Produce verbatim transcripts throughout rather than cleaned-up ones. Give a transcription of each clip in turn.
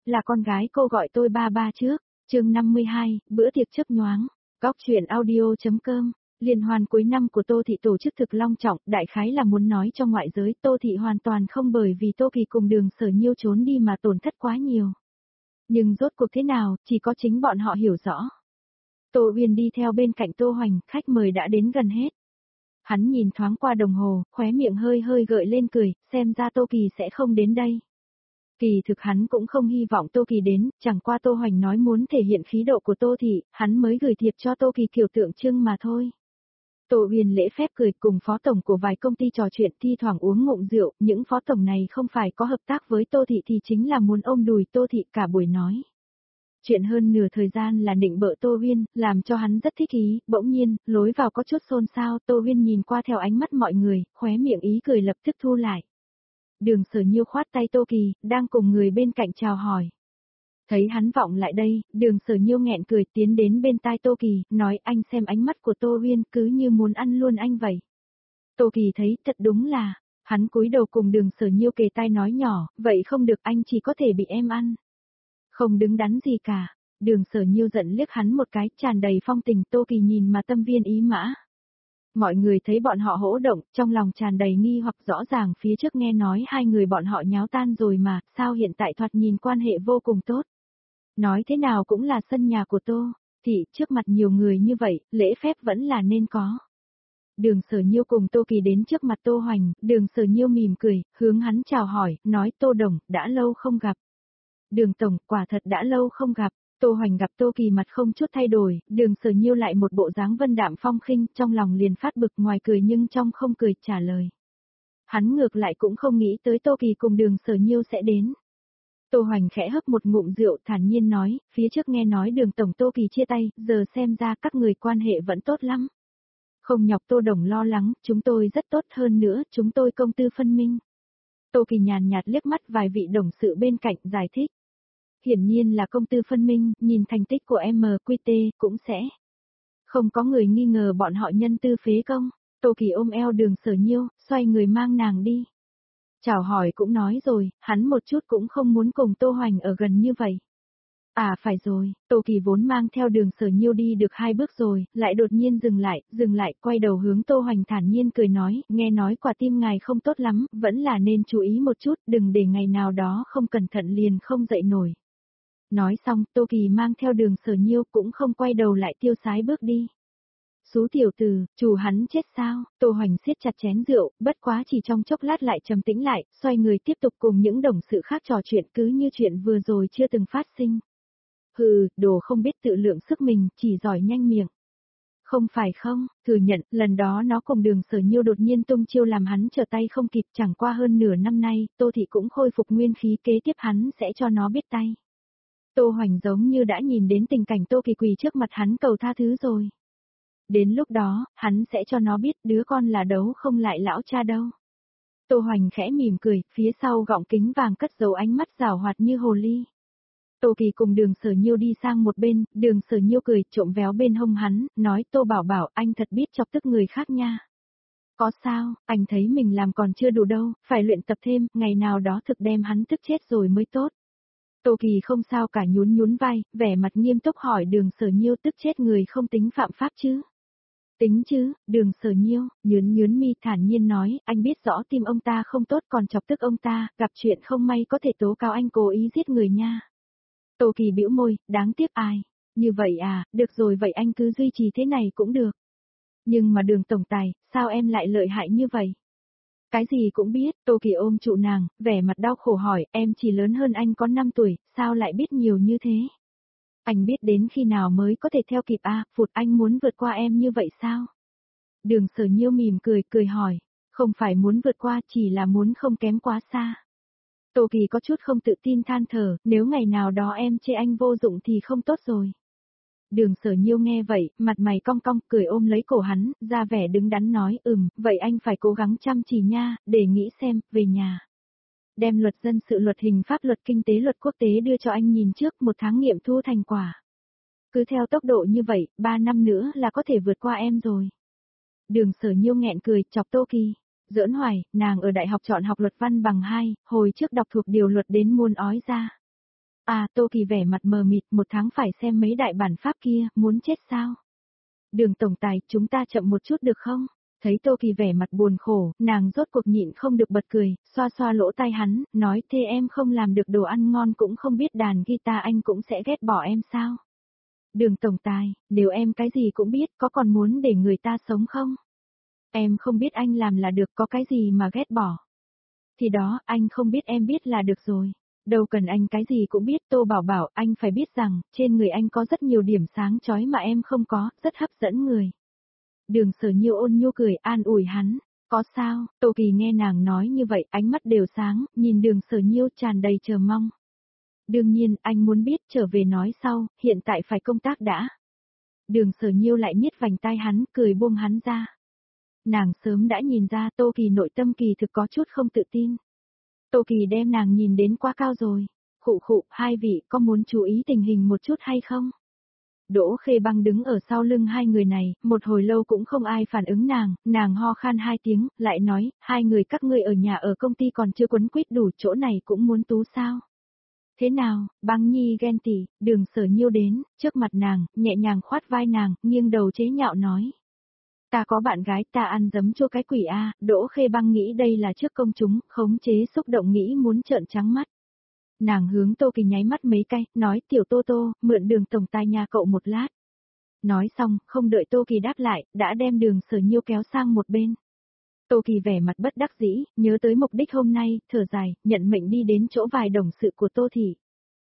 là con gái cô gọi tôi ba ba trước. Chương năm mươi hai, bữa tiệc chớp nhoáng. Góc truyện audio chấm com. Liên hoan cuối năm của Tô Thị tổ chức thực long trọng, đại khái là muốn nói cho ngoại giới Tô Thị hoàn toàn không bởi vì Tô Kỳ cùng Đường Sở Nhiêu trốn đi mà tổn thất quá nhiều. Nhưng rốt cuộc thế nào, chỉ có chính bọn họ hiểu rõ. Tô Uyên đi theo bên cạnh Tô Hoành, khách mời đã đến gần hết. Hắn nhìn thoáng qua đồng hồ, khóe miệng hơi hơi gợi lên cười, xem ra Tô Kỳ sẽ không đến đây. Kỳ thực hắn cũng không hy vọng Tô Kỳ đến, chẳng qua Tô Hoành nói muốn thể hiện khí độ của Tô Thị, hắn mới gửi thiệp cho Tô Kỳ kiểu tượng trưng mà thôi. Tô Uyên lễ phép cười cùng phó tổng của vài công ty trò chuyện, thi thoảng uống ngụm rượu, những phó tổng này không phải có hợp tác với Tô Thị thì chính là muốn ôm đùi Tô Thị cả buổi nói. Chuyện hơn nửa thời gian là nịnh bợ Tô Uyên, làm cho hắn rất thích ý, bỗng nhiên, lối vào có chút xôn xao, Tô Uyên nhìn qua theo ánh mắt mọi người, khóe miệng ý cười lập tức thu lại. Đường Sở Nhiêu khoát tay Tô Kỳ, đang cùng người bên cạnh chào hỏi. Thấy hắn vọng lại đây, Đường Sở Nhiêu nghẹn cười tiến đến bên tai Tô Kỳ, nói anh xem ánh mắt của Tô Uyên cứ như muốn ăn luôn anh vậy. Tô Kỳ thấy thật đúng là, hắn cúi đầu cùng Đường Sở Nhiêu kề tai nói nhỏ, vậy không được anh chỉ có thể bị em ăn. Không đứng đắn gì cả, Đường Sở Nhiêu giận liếc hắn một cái, tràn đầy phong tình. Tô Kỳ nhìn mà tâm viên ý mã. Mọi người thấy bọn họ hỗ động, trong lòng tràn đầy nghi hoặc, rõ ràng phía trước nghe nói hai người bọn họ nháo tan rồi mà, sao hiện tại thoạt nhìn quan hệ vô cùng tốt. Nói thế nào cũng là sân nhà của Tô Thị, trước mặt nhiều người như vậy, lễ phép vẫn là nên có. Đường Sở Nhiêu cùng Tô Kỳ đến trước mặt Tô Hoành, Đường Sở Nhiêu mỉm cười, hướng hắn chào hỏi, nói Tô Đồng, đã lâu không gặp. Đường Tổng, quả thật đã lâu không gặp. Tô Hoành gặp Tô Kỳ mặt không chút thay đổi, Đường Sở Nhiêu lại một bộ dáng vân đạm phong khinh, trong lòng liền phát bực, ngoài cười nhưng trong không cười, trả lời. Hắn ngược lại cũng không nghĩ tới Tô Kỳ cùng Đường Sở Nhiêu sẽ đến. Tô Hoành khẽ hấp một ngụm rượu, thản nhiên nói, phía trước nghe nói Đường Tổng Tô Kỳ chia tay, giờ xem ra các người quan hệ vẫn tốt lắm. Không nhọc Tô Đồng lo lắng, chúng tôi rất tốt, hơn nữa, chúng tôi công tư phân minh. Tô Kỳ nhàn nhạt liếc mắt vài vị đồng sự bên cạnh, giải thích. Hiển nhiên là công tư phân minh, nhìn thành tích của em quy tê, cũng sẽ không có người nghi ngờ bọn họ nhân tư phế công. Tô Kỳ ôm eo Đường Sở Nhiêu, xoay người mang nàng đi. Chào hỏi cũng nói rồi, hắn một chút cũng không muốn cùng Tô Hoành ở gần như vậy. À phải rồi, Tô Kỳ vốn mang theo Đường Sở Nhiêu đi được hai bước rồi, lại đột nhiên dừng lại, dừng lại, quay đầu hướng Tô Hoành thản nhiên cười nói, nghe nói quả tim ngài không tốt lắm, vẫn là nên chú ý một chút, đừng để ngày nào đó không cẩn thận liền không dậy nổi. Nói xong, Tô Kỳ mang theo Đường Sở Nhiêu cũng không quay đầu lại tiêu sái bước đi. Xú tiểu tử, chủ hắn chết sao? Tô Hoành siết chặt chén rượu, bất quá chỉ trong chốc lát lại trầm tĩnh lại, xoay người tiếp tục cùng những đồng sự khác trò chuyện cứ như chuyện vừa rồi chưa từng phát sinh. Hừ, đồ không biết tự lượng sức mình, chỉ giỏi nhanh miệng. Không phải không, thừa nhận, lần đó nó cùng Đường Sở Nhiêu đột nhiên tung chiêu làm hắn trở tay không kịp, chẳng qua hơn nửa năm nay, Tô Thị cũng khôi phục nguyên khí, kế tiếp hắn sẽ cho nó biết tay. Tô Hoành giống như đã nhìn đến tình cảnh Tô Kỳ quỳ trước mặt hắn cầu tha thứ rồi. Đến lúc đó, hắn sẽ cho nó biết đứa con là đấu không lại lão cha đâu. Tô Hoành khẽ mỉm cười, phía sau gọng kính vàng cất giấu ánh mắt rảo hoạt như hồ ly. Tô Kỳ cùng Đường Sở Nhiêu đi sang một bên, Đường Sở Nhiêu cười, trộm véo bên hông hắn, nói Tô Bảo Bảo, anh thật biết chọc tức người khác nha. Có sao, anh thấy mình làm còn chưa đủ đâu, phải luyện tập thêm, ngày nào đó thực đem hắn tức chết rồi mới tốt. Tô Kỳ không sao cả, nhún nhún vai, vẻ mặt nghiêm túc hỏi Đường Sở Nhiêu, tức chết người không tính phạm pháp chứ? Tính chứ, Đường Sở Nhiêu, nhún nhún mi thản nhiên nói, anh biết rõ tim ông ta không tốt còn chọc tức ông ta, gặp chuyện không may có thể tố cáo anh cố ý giết người nha. Tô Kỳ bĩu môi, đáng tiếc ai? Như vậy à, được rồi vậy anh cứ duy trì thế này cũng được. Nhưng mà Đường tổng tài, sao em lại lợi hại như vậy? Cái gì cũng biết, Tô Kỳ ôm trụ nàng, vẻ mặt đau khổ hỏi, em chỉ lớn hơn anh có năm tuổi, sao lại biết nhiều như thế? Anh biết đến khi nào mới có thể theo kịp à, phụt anh muốn vượt qua em như vậy sao? Đường Sở Nhiêu mỉm cười, cười hỏi, không phải muốn vượt qua chỉ là muốn không kém quá xa. Tô Kỳ có chút không tự tin than thở, nếu ngày nào đó em chê anh vô dụng thì không tốt rồi. Đường Sở Nhiêu nghe vậy, mặt mày cong cong, cười ôm lấy cổ hắn, ra vẻ đứng đắn nói, ừm, vậy anh phải cố gắng chăm chỉ nha, để nghĩ xem, về nhà. Đem luật dân sự, luật hình pháp, luật kinh tế, luật quốc tế đưa cho anh nhìn trước, một tháng nghiệm thu thành quả. Cứ theo tốc độ như vậy, ba năm nữa là có thể vượt qua em rồi. Đường Sở Nhiêu nghẹn cười, chọc Tô Kỳ. Giỡn hoài, nàng ở đại học chọn học luật văn bằng hai, hồi trước đọc thuộc điều luật đến muôn ói ra. À, Tô Kỳ vẻ mặt mờ mịt, một tháng phải xem mấy đại bản pháp kia, muốn chết sao? Đường tổng tài, chúng ta chậm một chút được không? Thấy Tô Kỳ vẻ mặt buồn khổ, nàng rốt cuộc nhịn không được bật cười, xoa xoa lỗ tai hắn, nói thế em không làm được đồ ăn ngon cũng không biết đàn guitar anh cũng sẽ ghét bỏ em sao? Đường tổng tài, nếu em cái gì cũng biết có còn muốn để người ta sống không? Em không biết anh làm là được, có cái gì mà ghét bỏ? Thì đó, anh không biết em biết là được rồi. Đâu cần anh cái gì cũng biết. Tô Bảo Bảo, anh phải biết rằng, trên người anh có rất nhiều điểm sáng chói mà em không có, rất hấp dẫn người. Đường Sở Nhiêu ôn nhu cười an ủi hắn. Có sao? Tô Kỳ nghe nàng nói như vậy, ánh mắt đều sáng, nhìn Đường Sở Nhiêu tràn đầy chờ mong. Đương nhiên, anh muốn biết, trở về nói sau, hiện tại phải công tác đã. Đường Sở Nhiêu lại niết vành tai hắn, cười buông hắn ra. Nàng sớm đã nhìn ra Tô Kỳ nội tâm kỳ thực có chút không tự tin. Tô Kỳ đem nàng nhìn đến quá cao rồi. Khụ khụ, hai vị có muốn chú ý tình hình một chút hay không? Đỗ Khê Băng đứng ở sau lưng hai người này, một hồi lâu cũng không ai phản ứng nàng, nàng ho khan hai tiếng, lại nói, hai người các ngươi ở nhà ở công ty còn chưa quấn quýt đủ, chỗ này cũng muốn tú sao? Thế nào, Băng Nhi ghen tị, Đường Sở Nhiêu đến, trước mặt nàng, nhẹ nhàng khoát vai nàng, nghiêng đầu chế nhạo nói. Ta có bạn gái, ta ăn giấm chua cái quỷ a. Đỗ Khê Băng nghĩ đây là trước công chúng, khống chế xúc động nghĩ muốn trợn trắng mắt. Nàng hướng Tô Kỳ nháy mắt mấy cái, nói tiểu Tô Tô, mượn Đường tổng tài nhà cậu một lát. Nói xong, không đợi Tô Kỳ đáp lại, đã đem Đường Sở Nhiêu kéo sang một bên. Tô Kỳ vẻ mặt bất đắc dĩ, nhớ tới mục đích hôm nay, thở dài, nhận mệnh đi đến chỗ vài đồng sự của Tô Thị.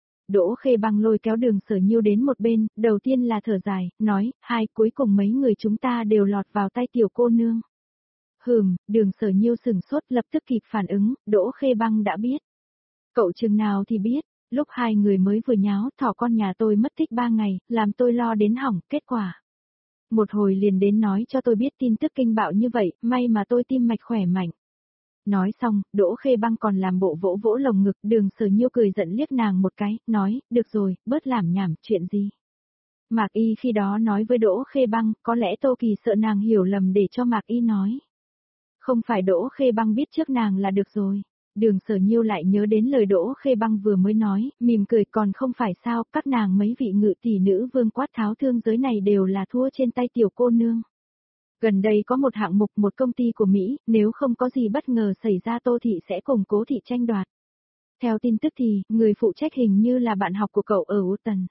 Đỗ Khê Băng lôi kéo Đường Sở Nhiêu đến một bên, đầu tiên là thở dài, nói, hai, cuối cùng mấy người chúng ta đều lọt vào tay tiểu cô nương. Hừm, Đường Sở Nhiêu sừng sốt lập tức kịp phản ứng, Đỗ Khê Băng đã biết. Cậu chừng nào thì biết, lúc hai người mới vừa nháo, thỏ con nhà tôi mất tích ba ngày, làm tôi lo đến hỏng, kết quả. Một hồi liền đến nói cho tôi biết tin tức kinh bạo như vậy, may mà tôi tim mạch khỏe mạnh. Nói xong, Đỗ Khê Băng còn làm bộ vỗ vỗ lồng ngực, Đường Sở Nhiêu cười giận liếc nàng một cái, nói, được rồi, bớt làm nhảm, chuyện gì. Mạc Y khi đó nói với Đỗ Khê Băng, có lẽ Tô Kỳ sợ nàng hiểu lầm để cho Mạc Y nói. Không phải Đỗ Khê Băng biết trước nàng là được rồi. Đường Sở Nhiêu lại nhớ đến lời Đỗ Khê Băng vừa mới nói, mỉm cười còn không phải sao, các nàng mấy vị ngự tỷ nữ vương quát tháo thương giới này đều là thua trên tay tiểu cô nương. Gần đây có một hạng mục một công ty của Mỹ, nếu không có gì bất ngờ xảy ra Tô Thị sẽ cùng Cố Thị tranh đoạt. Theo tin tức thì, người phụ trách hình như là bạn học của cậu ở Uton.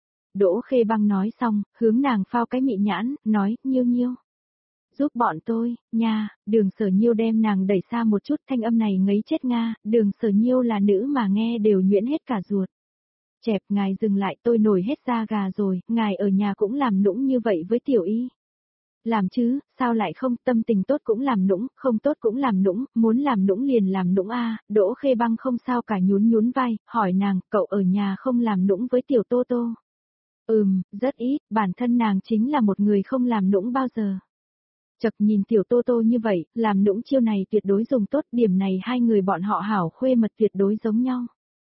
Đỗ Khê Băng nói xong, hướng nàng phao cái mị nhãn, nói, Nhiêu Nhiêu. Giúp bọn tôi, nha, Đường Sở Nhiêu đem nàng đẩy xa một chút, thanh âm này ngấy chết Nga, Đường Sở Nhiêu là nữ mà nghe đều nhuyễn hết cả ruột. Chẹp, ngài dừng lại, tôi nổi hết da gà rồi, ngài ở nhà cũng làm nũng như vậy với Tiểu Y. Làm chứ, sao lại không, tâm tình tốt cũng làm nũng, không tốt cũng làm nũng, muốn làm nũng liền làm nũng a. Đỗ Khê Băng không sao cả nhún nhún vai, hỏi nàng, cậu ở nhà không làm nũng với tiểu Tô Tô. Ừm, rất ít, bản thân nàng chính là một người không làm nũng bao giờ. Chật nhìn tiểu Tô Tô như vậy, làm nũng chiêu này tuyệt đối dùng tốt, điểm này hai người bọn họ hảo khuê mật tuyệt đối giống nhau.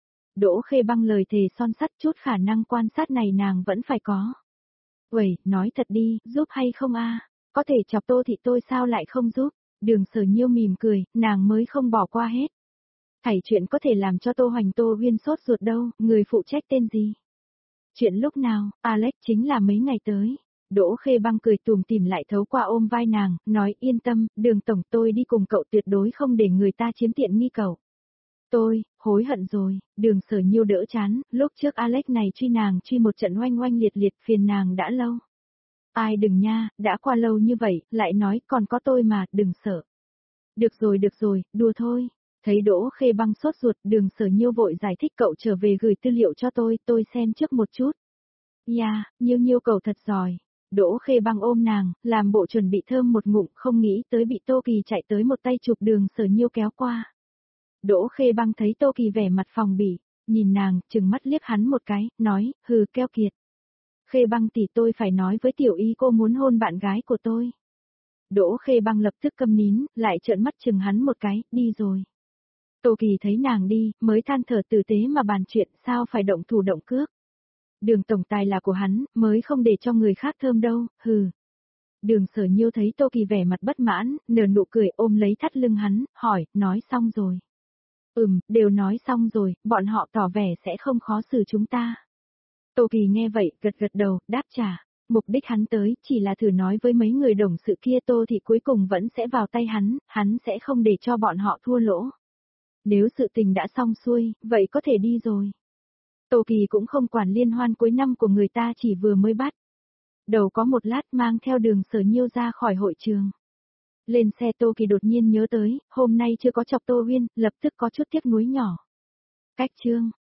Đỗ Khê Băng lời thề son sắt, chút khả năng quan sát này nàng vẫn phải có. Uầy, nói thật đi, giúp hay không a? Có thể chọc Tô Thị tôi sao lại không giúp? Đường Sở Nhiêu mỉm cười, nàng mới không bỏ qua hết. Thảy chuyện có thể làm cho Tô Hoành Tô Huyên sốt ruột đâu, người phụ trách tên gì? Chuyện lúc nào, Alex chính là mấy ngày tới. Đỗ Khê Băng cười tủm tỉm lại thấu qua ôm vai nàng, nói yên tâm, Đường tổng tôi đi cùng cậu tuyệt đối không để người ta chiếm tiện nghi cậu. Tôi, hối hận rồi, Đường Sở Nhiêu đỡ chán, lúc trước Alex này truy nàng truy một trận oanh oanh liệt liệt phiền nàng đã lâu. Ai đừng nha, đã qua lâu như vậy, lại nói còn có tôi mà, đừng sợ. Được rồi được rồi, đùa thôi. Thấy Đỗ Khê Băng sốt ruột, Đường Sở Nhiêu vội giải thích cậu trở về gửi tư liệu cho tôi, tôi xem trước một chút. Ya, yeah, Nhiêu Nhiêu cậu thật giỏi. Đỗ Khê Băng ôm nàng, làm bộ chuẩn bị thơm một ngụm, không nghĩ tới bị Tô Kỳ chạy tới một tay chụp Đường Sở Nhiêu kéo qua. Đỗ Khê Băng thấy Tô Kỳ vẻ mặt phòng bỉ, nhìn nàng, trừng mắt liếc hắn một cái, nói, hừ keo kiệt. Khê Băng tỷ tôi phải nói với Tiểu Y cô muốn hôn bạn gái của tôi. Đỗ Khê Băng lập tức câm nín, lại trợn mắt chừng hắn một cái, đi rồi. Tô Kỳ thấy nàng đi, mới than thở tử tế mà bàn chuyện, sao phải động thủ động cước. Đường tổng tài là của hắn, mới không để cho người khác thơm đâu, hừ. Đường Sở Nhiêu thấy Tô Kỳ vẻ mặt bất mãn, nở nụ cười ôm lấy thắt lưng hắn, hỏi, nói xong rồi. Ừm, đều nói xong rồi, bọn họ tỏ vẻ sẽ không khó xử chúng ta. Tô Kỳ nghe vậy, gật gật đầu, đáp trả. Mục đích hắn tới, chỉ là thử nói với mấy người đồng sự kia Tô Thị cuối cùng vẫn sẽ vào tay hắn, hắn sẽ không để cho bọn họ thua lỗ. Nếu sự tình đã xong xuôi, vậy có thể đi rồi. Tô Kỳ cũng không quản liên hoan cuối năm của người ta chỉ vừa mới bắt. Đầu có một lát mang theo Đường Sở Nhiêu ra khỏi hội trường. Lên xe Tô Kỳ đột nhiên nhớ tới, hôm nay chưa có chọc Tô Huyên, lập tức có chút tiếc nuối nhỏ. Cách chương